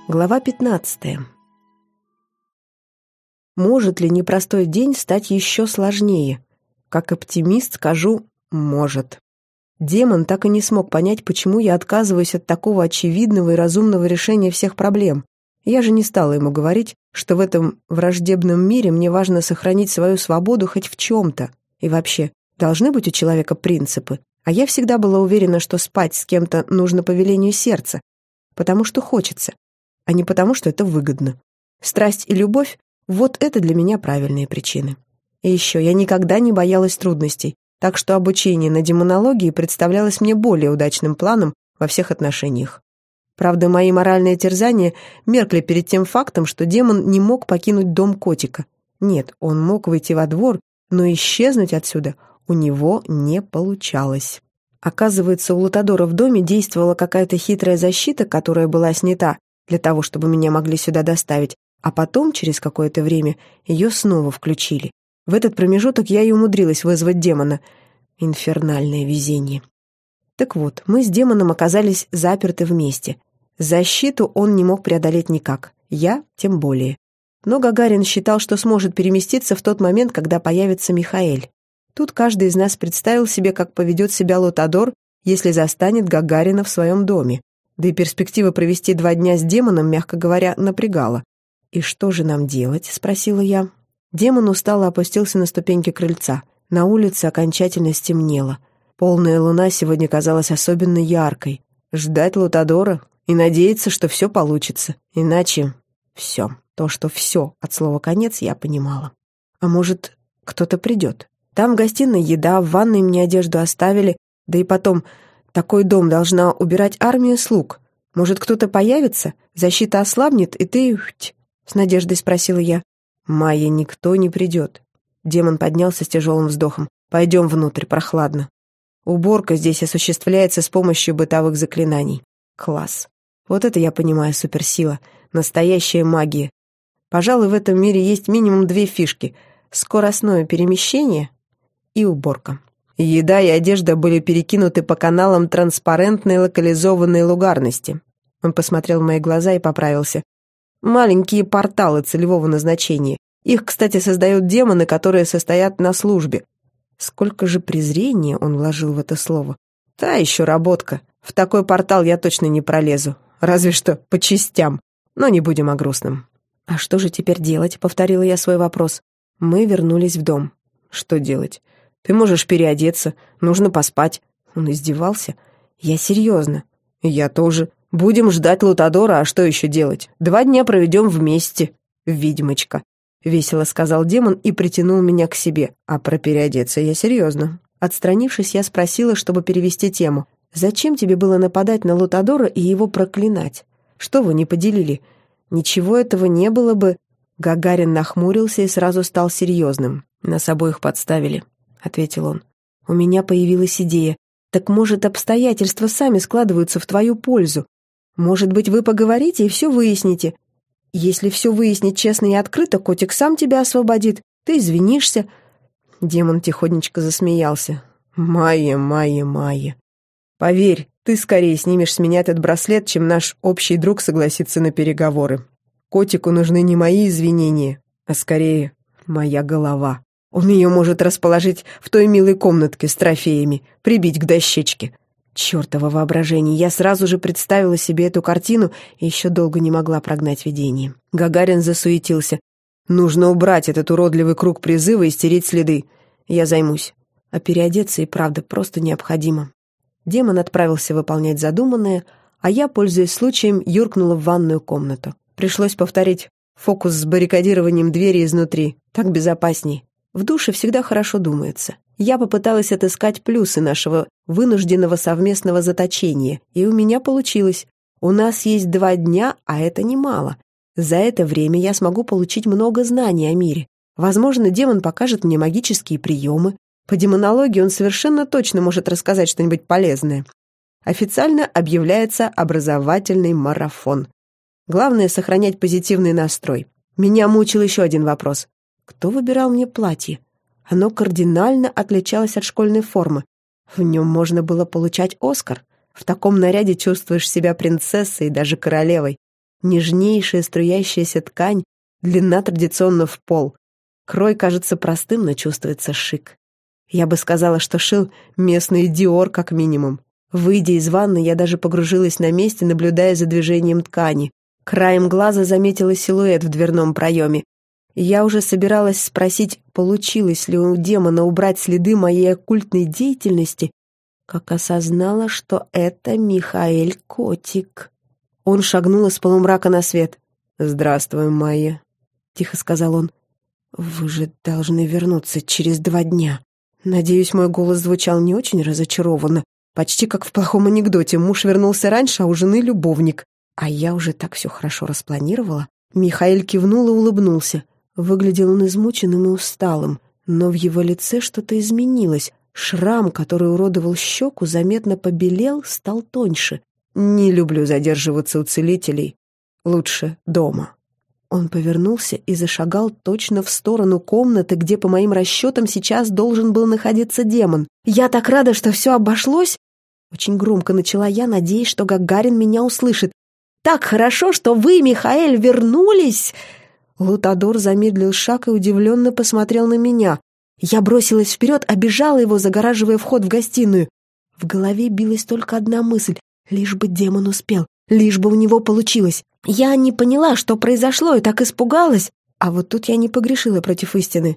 Глава 15. Может ли непростой день стать еще сложнее? Как оптимист скажу «может». Демон так и не смог понять, почему я отказываюсь от такого очевидного и разумного решения всех проблем. Я же не стала ему говорить, что в этом враждебном мире мне важно сохранить свою свободу хоть в чем-то. И вообще, должны быть у человека принципы. А я всегда была уверена, что спать с кем-то нужно по велению сердца, потому что хочется, а не потому, что это выгодно. Страсть и любовь — вот это для меня правильные причины. И еще, я никогда не боялась трудностей, так что обучение на демонологии представлялось мне более удачным планом во всех отношениях. Правда, мои моральные терзания меркли перед тем фактом, что демон не мог покинуть дом котика. Нет, он мог выйти во двор, но исчезнуть отсюда у него не получалось. Оказывается, у Лутадора в доме действовала какая-то хитрая защита, которая была снята для того, чтобы меня могли сюда доставить, а потом, через какое-то время, ее снова включили. В этот промежуток я и умудрилась вызвать демона. Инфернальное везение. Так вот, мы с демоном оказались заперты вместе. Защиту он не мог преодолеть никак, я тем более. Но Гагарин считал, что сможет переместиться в тот момент, когда появится Михаэль. Тут каждый из нас представил себе, как поведет себя Лутадор, если застанет Гагарина в своем доме. Да и перспектива провести 2 дня с демоном, мягко говоря, напрягала. «И что же нам делать?» — спросила я. Демон устало опустился на ступеньки крыльца. На улице окончательно стемнело. Полная луна сегодня казалась особенно яркой. Ждать Лутадора и надеяться, что все получится. Иначе все. То, что все от слова «конец», я понимала. А может, кто-то придет? Там в гостиной еда, в ванной мне одежду оставили, да и потом, такой дом должна убирать армия слуг. Может, кто-то появится? Защита ослабнет, и ты... С надеждой спросила я. «Майя, никто не придет». Демон поднялся с тяжелым вздохом. «Пойдем внутрь, прохладно. Уборка здесь осуществляется с помощью бытовых заклинаний». Класс. Вот это я понимаю суперсила. Настоящая магия. Пожалуй, в этом мире есть минимум 2 фишки. Скоростное перемещение и уборка. Еда и одежда были перекинуты по каналам транспарентной локализованной лугарности. Он посмотрел в мои глаза и поправился. Маленькие порталы целевого назначения. Их, кстати, создают демоны, которые состоят на службе. Сколько же презрения он вложил в это слово. Та еще работка. В такой портал я точно не пролезу. Разве что по частям. Но не будем о грустном. «А что же теперь делать?» — повторила я свой вопрос. Мы вернулись в дом. «Что делать? Ты можешь переодеться. Нужно поспать». Он издевался. «Я серьезно». «Я тоже. Будем ждать Лутадора, а что еще делать? 2 дня проведем вместе, ведьмочка», — весело сказал демон и притянул меня к себе. А про переодеться я серьезно. Отстранившись, я спросила, чтобы перевести тему. «Зачем тебе было нападать на Лутадора и его проклинать? Что вы не поделили? Ничего этого не было бы...» Гагарин нахмурился и сразу стал серьезным. «Нас обоих подставили», — ответил он. «У меня появилась идея. Так, может, обстоятельства сами складываются в твою пользу? Может быть, вы поговорите и все выясните? Если все выяснить честно и открыто, котик сам тебя освободит. Ты извинишься». Демон тихонечко засмеялся. «Майя, Майя, Майя. Поверь, ты скорее снимешь с меня этот браслет, чем наш общий друг согласится на переговоры. Котику нужны не мои извинения, а скорее моя голова. Он ее может расположить в той милой комнатке с трофеями, прибить к дощечке». Чёртово воображение. Я сразу же представила себе эту картину и еще долго не могла прогнать видение. Гагарин засуетился. «Нужно убрать этот уродливый круг призыва и стереть следы. Я займусь. А переодеться и правда просто необходимо». Демон отправился выполнять задуманное, а я, пользуясь случаем, юркнула в ванную комнату. Пришлось повторить фокус с баррикадированием двери изнутри. Так безопасней. В душе всегда хорошо думается. Я попыталась отыскать плюсы нашего вынужденного совместного заточения, и у меня получилось. У нас есть 2 дня, а это немало. За это время я смогу получить много знаний о мире. Возможно, демон покажет мне магические приемы. По демонологии он совершенно точно может рассказать что-нибудь полезное. Официально объявляется образовательный марафон. Главное — сохранять позитивный настрой. Меня мучил еще один вопрос. Кто выбирал мне платье? Оно кардинально отличалось от школьной формы. В нем можно было получать Оскар. В таком наряде чувствуешь себя принцессой и даже королевой. Нежнейшая струящаяся ткань, длина традиционно в пол. Крой кажется простым, но чувствуется шик. Я бы сказала, что шил местный Диор как минимум. Выйдя из ванны, я даже погружилась на месте, наблюдая за движением ткани. Краем глаза заметила силуэт в дверном проеме. Я уже собиралась спросить, получилось ли у демона убрать следы моей оккультной деятельности, как осознала, что это Михаэль Котик. Он шагнул из полумрака на свет. «Здравствуй, Майя», — тихо сказал он. «Вы же должны вернуться через 2 дня». Надеюсь, мой голос звучал не очень разочарованно, почти как в плохом анекдоте. Муж вернулся раньше, а у жены любовник. А я уже так все хорошо распланировала. Михаэль кивнул и улыбнулся. Выглядел он измученным и усталым, но в его лице что-то изменилось. Шрам, который уродовал щеку, заметно побелел, стал тоньше. «Не люблю задерживаться у целителей. Лучше дома». Он повернулся и зашагал точно в сторону комнаты, где, по моим расчетам, сейчас должен был находиться демон. «Я так рада, что все обошлось!» Очень громко начала я, надеясь, что Гагарин меня услышит. «Так хорошо, что вы, Михаэль, вернулись!» Лутадор замедлил шаг и удивленно посмотрел на меня. Я бросилась вперед, обежала его, загораживая вход в гостиную. В голове билась только одна мысль — лишь бы демон успел, лишь бы у него получилось. Я не поняла, что произошло, и так испугалась. А вот тут я не погрешила против истины.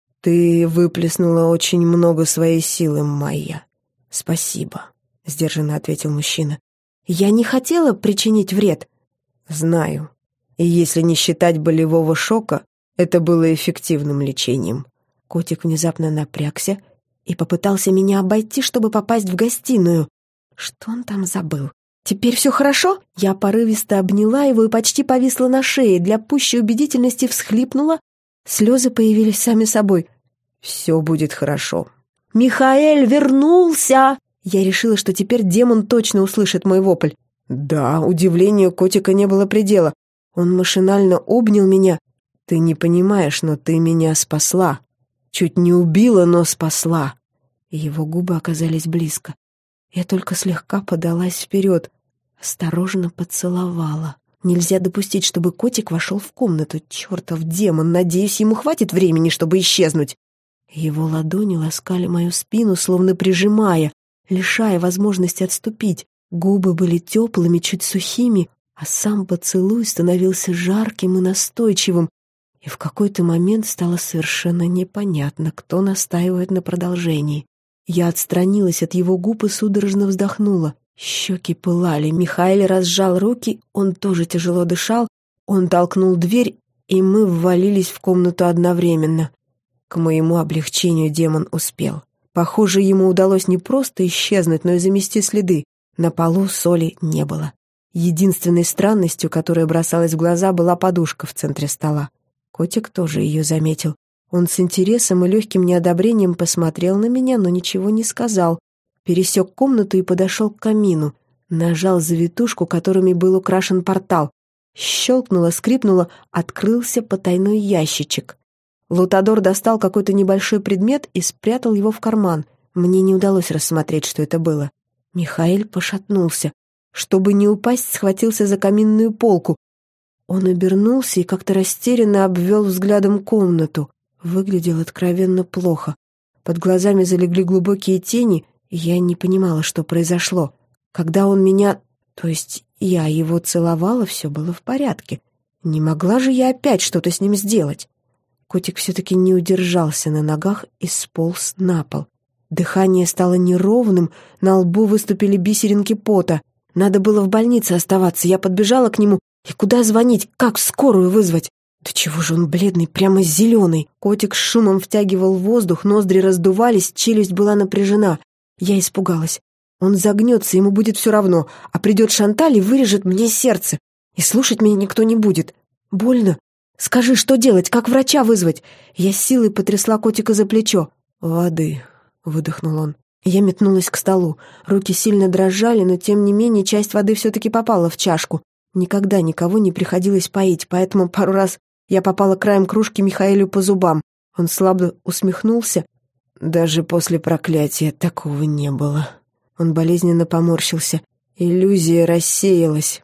«Ты выплеснула очень много своей силы, Майя. Спасибо», — сдержанно ответил мужчина. «Я не хотела причинить вред». «Знаю. И если не считать болевого шока, это было эффективным лечением». Котик внезапно напрягся и попытался меня обойти, чтобы попасть в гостиную. Что он там забыл? «Теперь все хорошо?» Я порывисто обняла его и почти повисла на шее, для пущей убедительности всхлипнула. Слезы появились сами собой. «Все будет хорошо». «Михаэль вернулся!» Я решила, что теперь демон точно услышит мой вопль. Да, удивлению котика не было предела. Он машинально обнял меня. «Ты не понимаешь, но ты меня спасла. Чуть не убила, но спасла». Его губы оказались близко. Я только слегка подалась вперед, осторожно поцеловала. Нельзя допустить, чтобы котик вошел в комнату. Чертов демон, надеюсь, ему хватит времени, чтобы исчезнуть. Его ладони ласкали мою спину, словно прижимая, лишая возможности отступить. Губы были теплыми, чуть сухими, а сам поцелуй становился жарким и настойчивым. И в какой-то момент стало совершенно непонятно, кто настаивает на продолжении. Я отстранилась от его губ и судорожно вздохнула. Щеки пылали, Михаэль разжал руки, он тоже тяжело дышал, он толкнул дверь, и мы ввалились в комнату одновременно. К моему облегчению демон успел. Похоже, ему удалось не просто исчезнуть, но и замести следы. На полу соли не было. Единственной странностью, которая бросалась в глаза, была подушка в центре стола. Котик тоже ее заметил. Он с интересом и легким неодобрением посмотрел на меня, но ничего не сказал. Пересек комнату и подошел к камину. Нажал завитушку, которыми был украшен портал. Щелкнуло, скрипнуло, открылся потайной ящичек. Лутадор достал какой-то небольшой предмет и спрятал его в карман. Мне не удалось рассмотреть, что это было. Михаэль пошатнулся. Чтобы не упасть, схватился за каминную полку. Он обернулся и как-то растерянно обвел взглядом комнату. Выглядел откровенно плохо. Под глазами залегли глубокие тени, и я не понимала, что произошло. Когда он меня, то есть я его целовала, все было в порядке. Не могла же я опять что-то с ним сделать. Котик все-таки не удержался на ногах и сполз на пол. Дыхание стало неровным, на лбу выступили бисеринки пота. Надо было в больнице оставаться. Я подбежала к нему. И куда звонить? Как скорую вызвать? Да чего же он бледный, прямо зеленый. Котик с шумом втягивал воздух, ноздри раздувались, челюсть была напряжена. Я испугалась. Он загнется, ему будет все равно, а придет Шанталь и вырежет мне сердце. И слушать меня никто не будет. Больно? Скажи, что делать, как врача вызвать? Я с силой потрясла котика за плечо. «Воды», — выдохнул он. Я метнулась к столу. Руки сильно дрожали, но тем не менее часть воды все-таки попала в чашку. Никогда никого не приходилось поить, поэтому пару раз я попала краем кружки Михаэлю по зубам. Он слабо усмехнулся. Даже после проклятия такого не было. Он болезненно поморщился. Иллюзия рассеялась.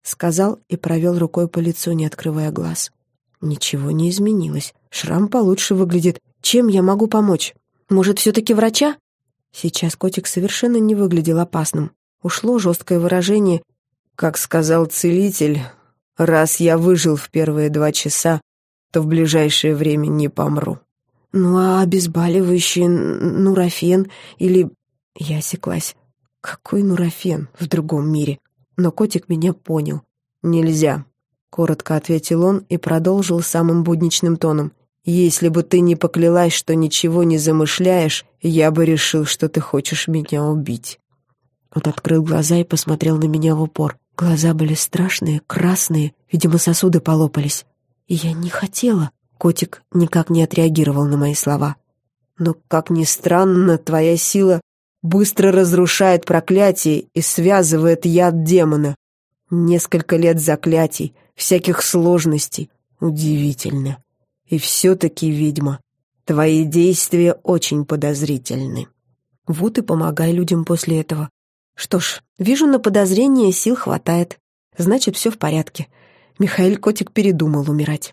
сказал и провел рукой по лицу, не открывая глаз. Ничего не изменилось. Шрам получше выглядит. Чем я могу помочь? Может, все-таки врача? Сейчас котик совершенно не выглядел опасным. Ушло жесткое выражение. Как сказал целитель, раз я выжил в первые 2 часа, то в ближайшее время не помру. Ну а обезболивающий нурофен или... Я осеклась. Какой нурофен в другом мире? Но котик меня понял. Нельзя, коротко ответил он и продолжил самым будничным тоном. Если бы ты не поклялась, что ничего не замышляешь, я бы решил, что ты хочешь меня убить. Он открыл глаза и посмотрел на меня в упор. Глаза были страшные, красные, видимо, сосуды полопались. И я не хотела. Котик никак не отреагировал на мои слова. Но, как ни странно, твоя сила быстро разрушает проклятие и связывает яд демона. Несколько лет заклятий, всяких сложностей. Удивительно. И все-таки, ведьма, твои действия очень подозрительны. Вот и помогай людям после этого. Что ж, вижу, на подозрение сил хватает. Значит, все в порядке. Михаил Котик передумал умирать.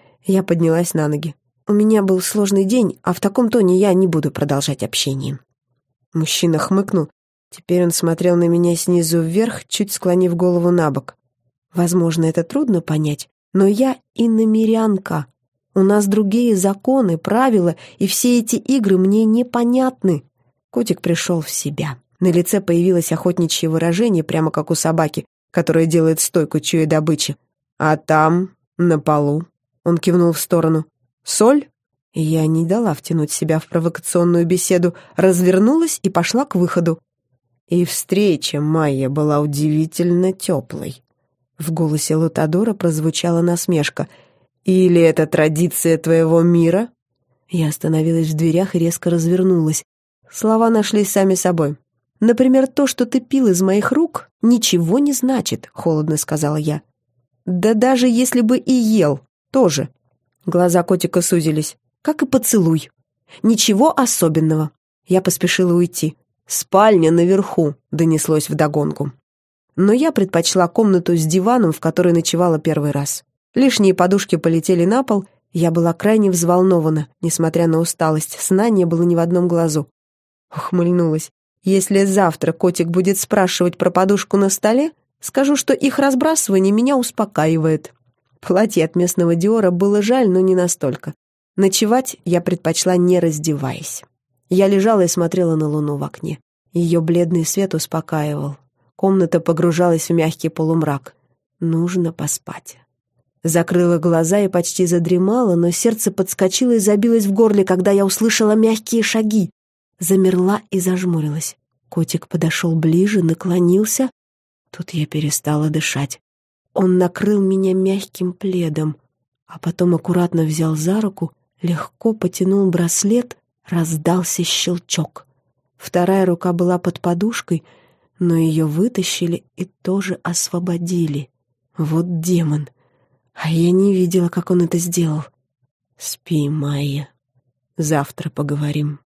Я поднялась на ноги. У меня был сложный день, а в таком тоне я не буду продолжать общение. Мужчина хмыкнул. Теперь он смотрел на меня снизу вверх, чуть склонив голову на бок. Возможно, это трудно понять, но я иномирянка. У нас другие законы, правила, и все эти игры мне непонятны. Котик пришел в себя. На лице появилось охотничье выражение, прямо как у собаки, которая делает стойку, чуя добычи. «А там, на полу», — он кивнул в сторону, — «соль?» Я не дала втянуть себя в провокационную беседу, развернулась и пошла к выходу. И встреча Майя была удивительно теплой. В голосе Лутадора прозвучала насмешка. «Или это традиция твоего мира?» Я остановилась в дверях и резко развернулась. Слова нашлись сами собой. «Например, то, что ты пил из моих рук, ничего не значит», — холодно сказала я. «Да даже если бы и ел, тоже». Глаза котика сузились. «Как и поцелуй. Ничего особенного». Я поспешила уйти. «Спальня наверху», — донеслось вдогонку. Но я предпочла комнату с диваном, в которой ночевала первый раз. Лишние подушки полетели на пол. Я была крайне взволнована, несмотря на усталость. Сна не было ни в одном глазу. Ухмыльнулась. Если завтра котик будет спрашивать про подушку на столе, скажу, что их разбрасывание меня успокаивает. Платье от местного Диора было жаль, но не настолько. Ночевать я предпочла, не раздеваясь. Я лежала и смотрела на луну в окне. Ее бледный свет успокаивал. Комната погружалась в мягкий полумрак. Нужно поспать. Закрыла глаза и почти задремала, но сердце подскочило и забилось в горле, когда я услышала мягкие шаги. Замерла и зажмурилась. Котик подошел ближе, наклонился. Тут я перестала дышать. Он накрыл меня мягким пледом, а потом аккуратно взял за руку, легко потянул браслет, раздался щелчок. Вторая рука была под подушкой, но ее вытащили и тоже освободили. Вот демон. А я не видела, как он это сделал. Спи, Майя. Завтра поговорим.